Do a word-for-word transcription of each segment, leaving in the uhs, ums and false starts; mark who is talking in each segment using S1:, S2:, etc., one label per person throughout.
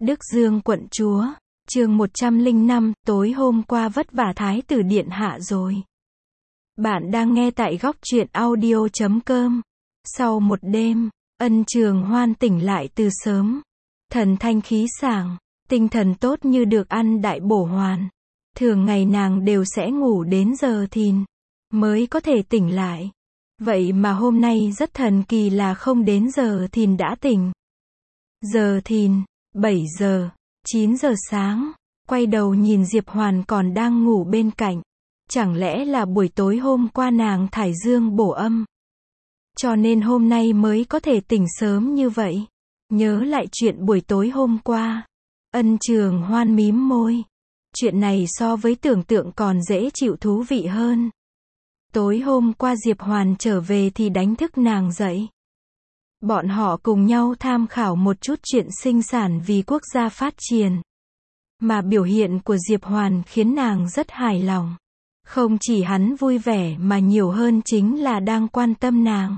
S1: Đức Dương quận chúa, chương một trăm lẻ năm, tối hôm qua vất vả Thái tử điện hạ rồi. Bạn đang nghe tại góc truyện audio chấm com. Sau một đêm, Ân Trường Hoan tỉnh lại từ sớm. Thần thanh khí sảng, tinh thần tốt như được ăn đại bổ hoàn. Thường ngày nàng đều sẽ ngủ đến giờ thìn mới có thể tỉnh lại. Vậy mà hôm nay rất thần kỳ là không đến giờ thìn đã tỉnh. Giờ thìn, bảy giờ, chín giờ sáng, quay đầu nhìn Diệp Hoàn còn đang ngủ bên cạnh. Chẳng lẽ là buổi tối hôm qua nàng thải dương bổ âm, cho nên hôm nay mới có thể tỉnh sớm như vậy. Nhớ lại chuyện buổi tối hôm qua, Ân Trường Hoan mím môi. Chuyện này so với tưởng tượng còn dễ chịu thú vị hơn. Tối hôm qua Diệp Hoàn trở về thì đánh thức nàng dậy. Bọn họ cùng nhau tham khảo một chút chuyện sinh sản vì quốc gia phát triển. Mà biểu hiện của Diệp Hoàn khiến nàng rất hài lòng. Không chỉ hắn vui vẻ mà nhiều hơn chính là đang quan tâm nàng.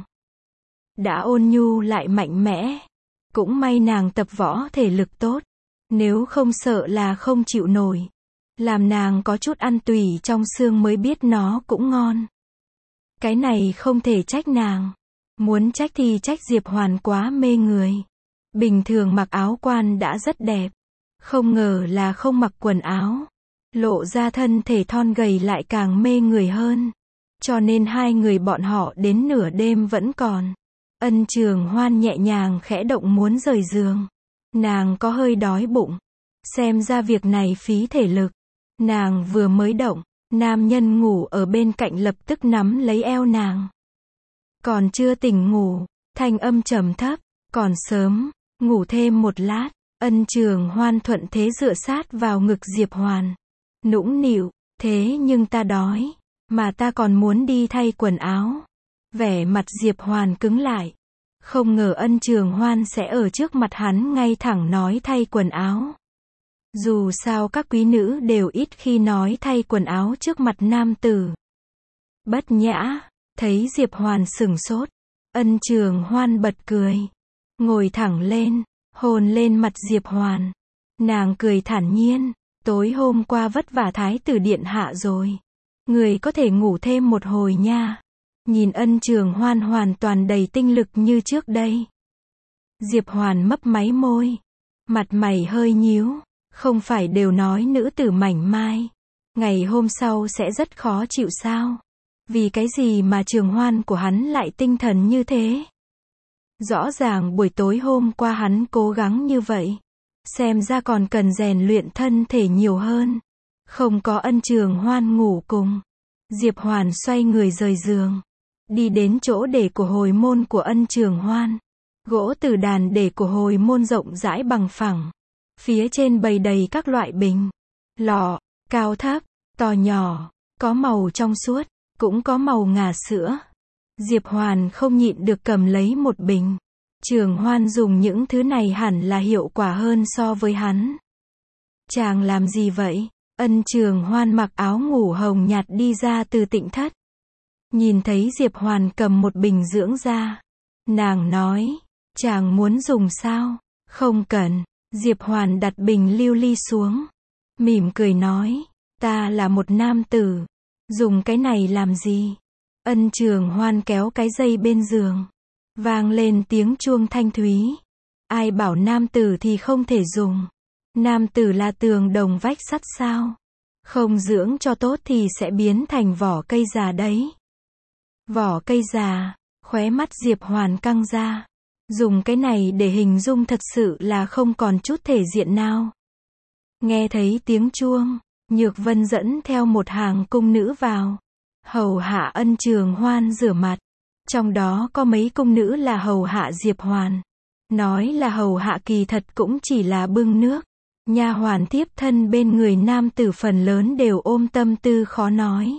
S1: Đã ôn nhu lại mạnh mẽ. Cũng may nàng tập võ thể lực tốt. Nếu không sợ là không chịu nổi. Làm nàng có chút ăn tùy trong xương mới biết nó cũng ngon. Cái này không thể trách nàng. Muốn trách thì trách Diệp Hoàn quá mê người. Bình thường mặc áo quan đã rất đẹp. Không ngờ là không mặc quần áo. Lộ ra thân thể thon gầy lại càng mê người hơn. Cho nên hai người bọn họ đến nửa đêm vẫn còn. Ân Trường Hoan nhẹ nhàng khẽ động muốn rời giường. Nàng có hơi đói bụng. Xem ra việc này phí thể lực. Nàng vừa mới động, nam nhân ngủ ở bên cạnh lập tức nắm lấy eo nàng. Còn chưa tỉnh ngủ, thanh âm trầm thấp, còn sớm, ngủ thêm một lát. Ân Trường Hoan thuận thế dựa sát vào ngực Diệp Hoàn. Nũng nịu, thế nhưng ta đói, mà ta còn muốn đi thay quần áo. Vẻ mặt Diệp Hoàn cứng lại. Không ngờ Ân Trường Hoan sẽ ở trước mặt hắn ngay thẳng nói thay quần áo. Dù sao các quý nữ đều ít khi nói thay quần áo trước mặt nam tử. Bất nhã, thấy Diệp Hoàn sửng sốt. Ân Trường Hoan bật cười. Ngồi thẳng lên, hôn lên mặt Diệp Hoàn. Nàng cười thản nhiên. Tối hôm qua vất vả Thái tử điện hạ rồi. Người có thể ngủ thêm một hồi nha. Nhìn Ân Trường Hoan hoàn toàn đầy tinh lực như trước đây. Diệp Hoàn mấp máy môi. Mặt mày hơi nhíu. Không phải đều nói nữ tử mảnh mai. Ngày hôm sau sẽ rất khó chịu sao? Vì cái gì mà Trường Hoan của hắn lại tinh thần như thế? Rõ ràng buổi tối hôm qua hắn cố gắng như vậy. Xem ra còn cần rèn luyện thân thể nhiều hơn. Không có Ân Trường Hoan ngủ cùng. Diệp Hoàn xoay người rời giường. Đi đến chỗ để của hồi môn của Ân Trường Hoan. Gỗ từ đàn để của hồi môn rộng rãi bằng phẳng. Phía trên bày đầy các loại bình, lọ, cao thấp, to nhỏ, có màu trong suốt, cũng có màu ngà sữa. Diệp Hoàn không nhịn được cầm lấy một bình. Trường Hoan dùng những thứ này hẳn là hiệu quả hơn so với hắn. Chàng làm gì vậy? Ân Trường Hoan mặc áo ngủ hồng nhạt đi ra từ tịnh thất. Nhìn thấy Diệp Hoàn cầm một bình dưỡng da. Nàng nói, chàng muốn dùng sao? Không cần. Diệp Hoàn đặt bình lưu ly xuống. Mỉm cười nói, ta là một nam tử. Dùng cái này làm gì? Ân Trường Hoan kéo cái dây bên giường. Vang lên tiếng chuông thanh thúy. Ai bảo nam tử thì không thể dùng. Nam tử là tường đồng vách sắt sao? Không dưỡng cho tốt thì sẽ biến thành vỏ cây già đấy. Vỏ cây già, khóe mắt Diệp Hoàn căng ra. Dùng cái này để hình dung thật sự là không còn chút thể diện nào. Nghe thấy tiếng chuông, Nhược Vân dẫn theo một hàng cung nữ vào. Hầu hạ Ân Trường Hoan rửa mặt. Trong đó có mấy cung nữ là hầu hạ Diệp Hoàn. Nói là hầu hạ kỳ thật cũng chỉ là bưng nước. Nha hoàn tiếp thân bên người nam tử phần lớn đều ôm tâm tư khó nói.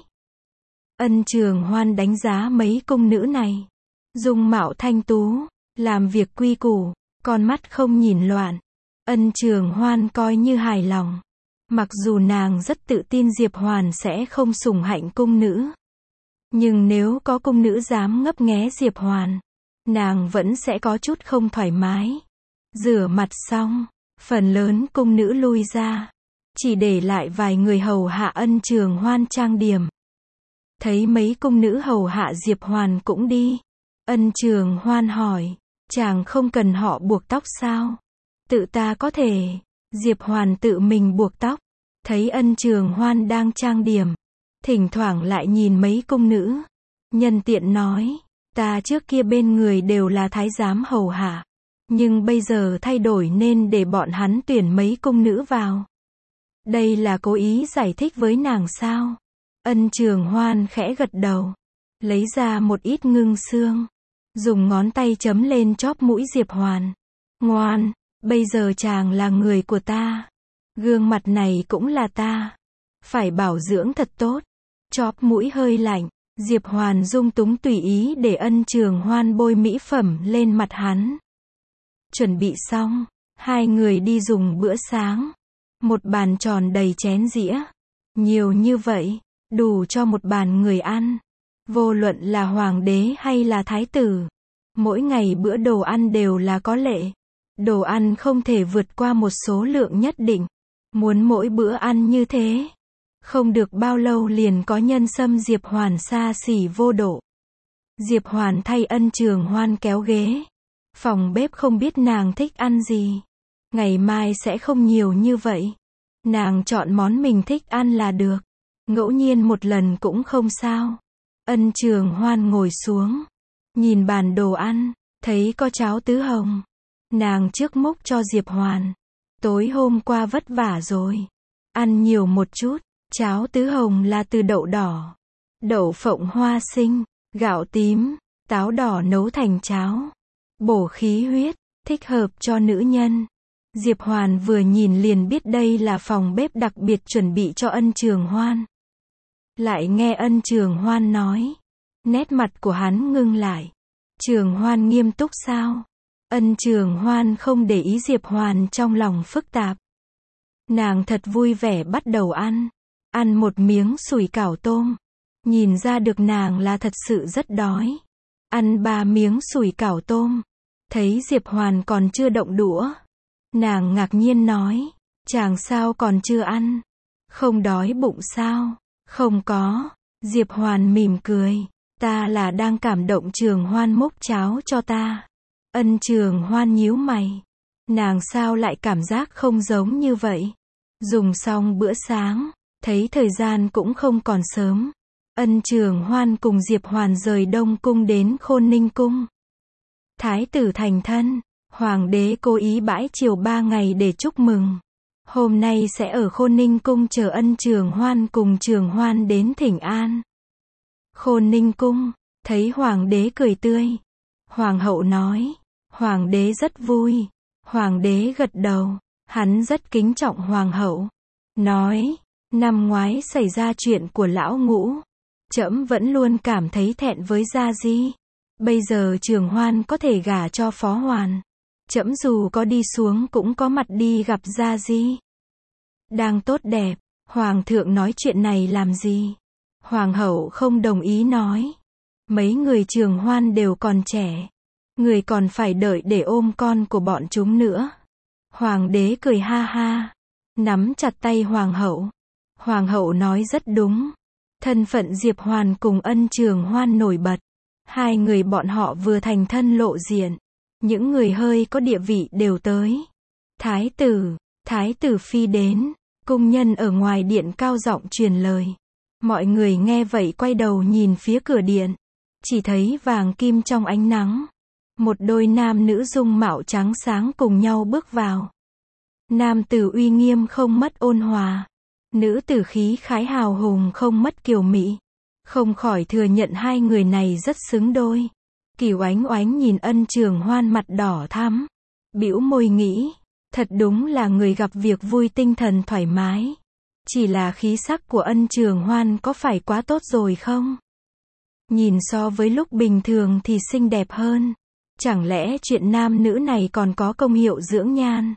S1: Ân Trường Hoan đánh giá mấy cung nữ này. Dung mạo thanh tú. Làm việc quy củ, con mắt không nhìn loạn. Ân Trường Hoan coi như hài lòng. Mặc dù nàng rất tự tin Diệp Hoàn sẽ không sủng hạnh cung nữ. Nhưng nếu có cung nữ dám ngấp nghé Diệp Hoàn, nàng vẫn sẽ có chút không thoải mái. Rửa mặt xong, Phần lớn cung nữ lui ra, chỉ để lại vài người hầu hạ Ân Trường Hoan trang điểm. Thấy mấy cung nữ hầu hạ Diệp Hoàn cũng đi, Ân Trường Hoan hỏi, chàng không cần họ buộc tóc sao? Tự ta có thể. Diệp Hoàn tự mình buộc tóc. Thấy Ân Trường Hoan đang trang điểm, thỉnh thoảng lại nhìn mấy cung nữ, nhân tiện nói, ta trước kia bên người đều là thái giám hầu hạ, nhưng bây giờ thay đổi nên để bọn hắn tuyển mấy cung nữ vào. Đây là cố ý giải thích với nàng sao? Ân Trường Hoan khẽ gật đầu, lấy ra một ít ngưng xương, dùng ngón tay chấm lên chóp mũi Diệp Hoàn. Ngoan, bây giờ chàng là người của ta. Gương mặt này cũng là ta. Phải bảo dưỡng thật tốt. Chóp mũi hơi lạnh, Diệp Hoàn dung túng tùy ý để Ân Trường Hoan bôi mỹ phẩm lên mặt hắn. Chuẩn bị xong, hai người đi dùng bữa sáng. Một bàn tròn đầy chén dĩa. Nhiều như vậy, đủ cho một bàn người ăn. Vô luận là hoàng đế hay là thái tử, mỗi ngày bữa đồ ăn đều là có lệ. Đồ ăn không thể vượt qua một số lượng nhất định. Muốn mỗi bữa ăn như thế, không được bao lâu liền có nhân xâm Diệp Hoàn xa xỉ vô độ. Diệp Hoàn thay Ân Trường Hoan kéo ghế. Phòng bếp không biết nàng thích ăn gì. Ngày mai sẽ không nhiều như vậy. Nàng chọn món mình thích ăn là được. Ngẫu nhiên một lần cũng không sao. Ân Trường Hoan ngồi xuống, nhìn bàn đồ ăn, thấy có cháo tứ hồng. Nàng trước múc cho Diệp Hoàn. Tối hôm qua vất vả rồi. Ăn nhiều một chút. Cháo tứ hồng là từ đậu đỏ, đậu phộng hoa sinh, gạo tím, táo đỏ nấu thành cháo. Bổ khí huyết, thích hợp cho nữ nhân. Diệp Hoàn vừa nhìn liền biết đây là phòng bếp đặc biệt chuẩn bị cho Ân Trường Hoan. Lại nghe Ân Trường Hoan nói. Nét mặt của hắn ngưng lại. Trường Hoan nghiêm túc sao? Ân Trường Hoan không để ý Diệp Hoàn trong lòng phức tạp. Nàng thật vui vẻ bắt đầu ăn. Ăn một miếng sủi cảo tôm. Nhìn ra được nàng là thật sự rất đói. Ăn ba miếng sủi cảo tôm. Thấy Diệp Hoàn còn chưa động đũa. Nàng ngạc nhiên nói. Chàng sao còn chưa ăn? Không đói bụng sao? Không có. Diệp Hoàn mỉm cười. Ta là đang cảm động Trường Hoan múc cháo cho ta. Ân Trường Hoan nhíu mày. Nàng sao lại cảm giác không giống như vậy? Dùng xong bữa sáng, thấy thời gian cũng không còn sớm. Ân Trường Hoan cùng Diệp Hoàn rời Đông Cung đến Khôn Ninh Cung. Thái tử thành thân, Hoàng đế cố ý bãi triều ba ngày để chúc mừng. Hôm nay sẽ ở Khôn Ninh Cung chờ Ân Trường Hoan cùng Trường Hoan đến thỉnh an. Khôn Ninh Cung, thấy Hoàng đế cười tươi. Hoàng hậu nói, Hoàng đế rất vui. Hoàng đế gật đầu, hắn rất kính trọng Hoàng hậu. Nói, năm ngoái xảy ra chuyện của lão Ngũ. Trẫm vẫn luôn cảm thấy thẹn với Gia Di. Bây giờ Trường Hoan có thể gả cho Phó Hoàn. Trẫm dù có đi xuống cũng có mặt đi gặp Gia Di. Đang tốt đẹp, Hoàng thượng nói chuyện này làm gì? Hoàng hậu không đồng ý nói. Mấy người Trường Hoan đều còn trẻ. Người còn phải đợi để ôm con của bọn chúng nữa. Hoàng đế cười ha ha. Nắm chặt tay Hoàng hậu. Hoàng hậu nói rất đúng. Thân phận Diệp Hoàn cùng Ân Trường Hoan nổi bật. Hai người bọn họ vừa thành thân lộ diện. Những người hơi có địa vị đều tới. Thái tử, thái tử phi đến. Cung nhân ở ngoài điện cao giọng truyền lời. Mọi người nghe vậy quay đầu nhìn phía cửa điện. Chỉ thấy vàng kim trong ánh nắng. Một đôi nam nữ dung mạo trắng sáng cùng nhau bước vào. Nam tử uy nghiêm không mất ôn hòa. Nữ tử khí khái hào hùng không mất kiều mỹ. Không khỏi thừa nhận hai người này rất xứng đôi. Kiều Oánh Oánh nhìn Ân Trường Hoan mặt đỏ thắm. Bĩu môi nghĩ. Thật đúng là người gặp việc vui tinh thần thoải mái. Chỉ là khí sắc của Ân Trường Hoan có phải quá tốt rồi không? Nhìn so với lúc bình thường thì xinh đẹp hơn. Chẳng lẽ chuyện nam nữ này còn có công hiệu dưỡng nhan?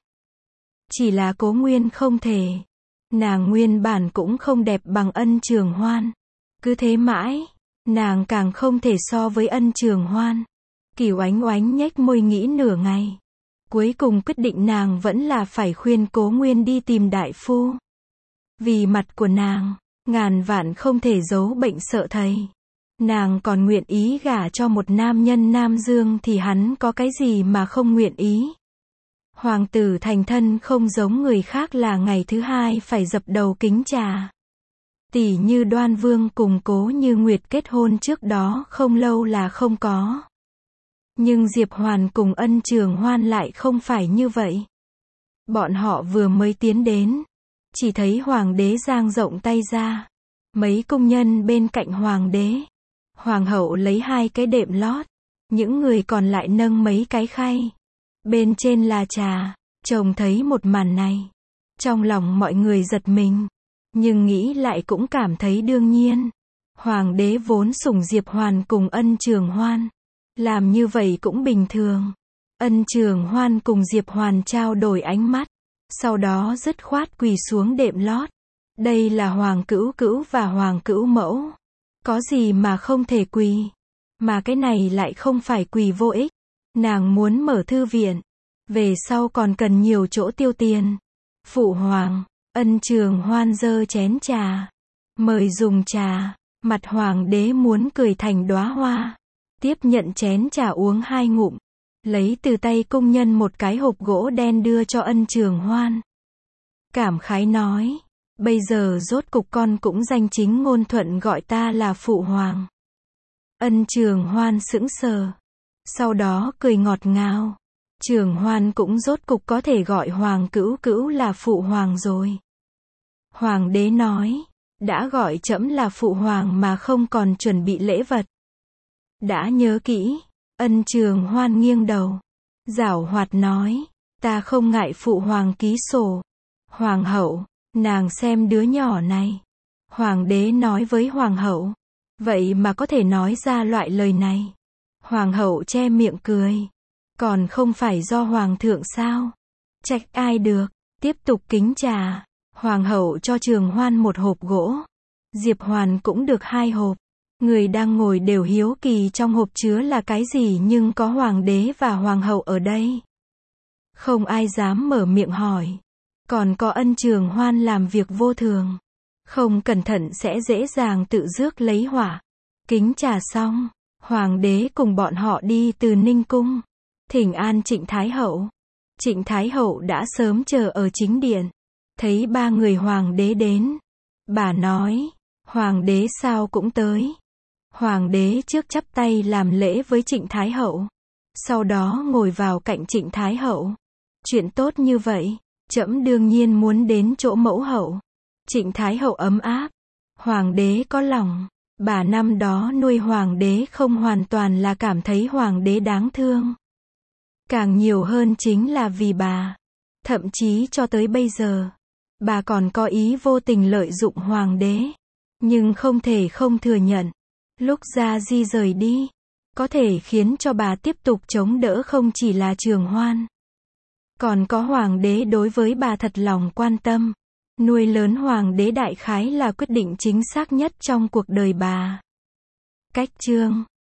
S1: Chỉ là Cố Nguyên không thể. Nàng nguyên bản cũng không đẹp bằng Ân Trường Hoan. Cứ thế mãi, nàng càng không thể so với Ân Trường Hoan. Kiều Oánh Oánh nhếch môi nghĩ nửa ngày. Cuối cùng quyết định nàng vẫn là phải khuyên Cố Nguyên đi tìm đại phu. Vì mặt của nàng, ngàn vạn không thể giấu bệnh sợ thầy. Nàng còn nguyện ý gả cho một nam nhân Nam Dương thì hắn có cái gì mà không nguyện ý. Hoàng tử thành thân không giống người khác là ngày thứ hai phải dập đầu kính trà. Tỷ như Đoan Vương cùng Cố Như Nguyệt kết hôn trước đó không lâu là không có. Nhưng Diệp Hoàn cùng Ân Trường Hoan lại không phải như vậy. Bọn họ vừa mới tiến đến, chỉ thấy hoàng đế dang rộng tay ra. Mấy công nhân bên cạnh hoàng đế. Hoàng hậu lấy hai cái đệm lót. Những người còn lại nâng mấy cái khay. Bên trên là trà. Trông thấy một màn này. Trong lòng mọi người giật mình. Nhưng nghĩ lại cũng cảm thấy đương nhiên. Hoàng đế vốn sủng Diệp Hoàn cùng Ân Trường Hoan. Làm như vậy cũng bình thường. Ân Trường Hoan cùng Diệp Hoàn trao đổi ánh mắt. Sau đó dứt khoát quỳ xuống đệm lót. Đây là Hoàng Cữu Cữu và Hoàng Cữu Mẫu. Có gì mà không thể quỳ. Mà cái này lại không phải quỳ vô ích. Nàng muốn mở thư viện. Về sau còn cần nhiều chỗ tiêu tiền. Phụ hoàng, Ân Trường Hoan giơ chén trà. Mời dùng trà. Mặt hoàng đế muốn cười thành đóa hoa. Tiếp nhận chén trà uống hai ngụm. Lấy từ tay công nhân một cái hộp gỗ đen đưa cho Ân Trường Hoan. Cảm khái nói. Bây giờ rốt cục con cũng danh chính ngôn thuận gọi ta là phụ hoàng. Ân Trường Hoan sững sờ. Sau đó cười ngọt ngào. Trường Hoan cũng rốt cục có thể gọi Hoàng Cữu Cữu là phụ hoàng rồi. Hoàng đế nói. Đã gọi trẫm là phụ hoàng mà không còn chuẩn bị lễ vật. Đã nhớ kỹ. Ân Trường Hoan nghiêng đầu. Giảo hoạt nói. Ta không ngại phụ hoàng ký sổ. Hoàng hậu. Nàng xem đứa nhỏ này. Hoàng đế nói với hoàng hậu. Vậy mà có thể nói ra loại lời này. Hoàng hậu che miệng cười. Còn không phải do hoàng thượng sao? Trách ai được. Tiếp tục kính trà. Hoàng hậu cho Trường Hoan một hộp gỗ. Diệp Hoàn cũng được hai hộp. Người đang ngồi đều hiếu kỳ trong hộp chứa là cái gì nhưng có hoàng đế và hoàng hậu ở đây. Không ai dám mở miệng hỏi. Còn có Ân Trường Hoan làm việc vô thường. Không cẩn thận sẽ dễ dàng tự rước lấy họa. Kính trà xong. Hoàng đế cùng bọn họ đi từ Ninh Cung. Thỉnh an Trịnh Thái Hậu. Trịnh Thái Hậu đã sớm chờ ở chính điện. Thấy ba người hoàng đế đến. Bà nói. Hoàng đế sao cũng tới. Hoàng đế trước chắp tay làm lễ với Trịnh Thái Hậu. Sau đó ngồi vào cạnh Trịnh Thái Hậu. Chuyện tốt như vậy. Trẫm đương nhiên muốn đến chỗ mẫu hậu. Trịnh Thái Hậu ấm áp. Hoàng đế có lòng. Bà năm đó nuôi hoàng đế không hoàn toàn là cảm thấy hoàng đế đáng thương. Càng nhiều hơn chính là vì bà. Thậm chí cho tới bây giờ. Bà còn có ý vô tình lợi dụng hoàng đế. Nhưng không thể không thừa nhận. Lúc Gia Di rời đi. Có thể khiến cho bà tiếp tục chống đỡ không chỉ là Trường Hoan. Còn có hoàng đế đối với bà thật lòng quan tâm. Nuôi lớn hoàng đế đại khái là quyết định chính xác nhất trong cuộc đời bà. Cách chương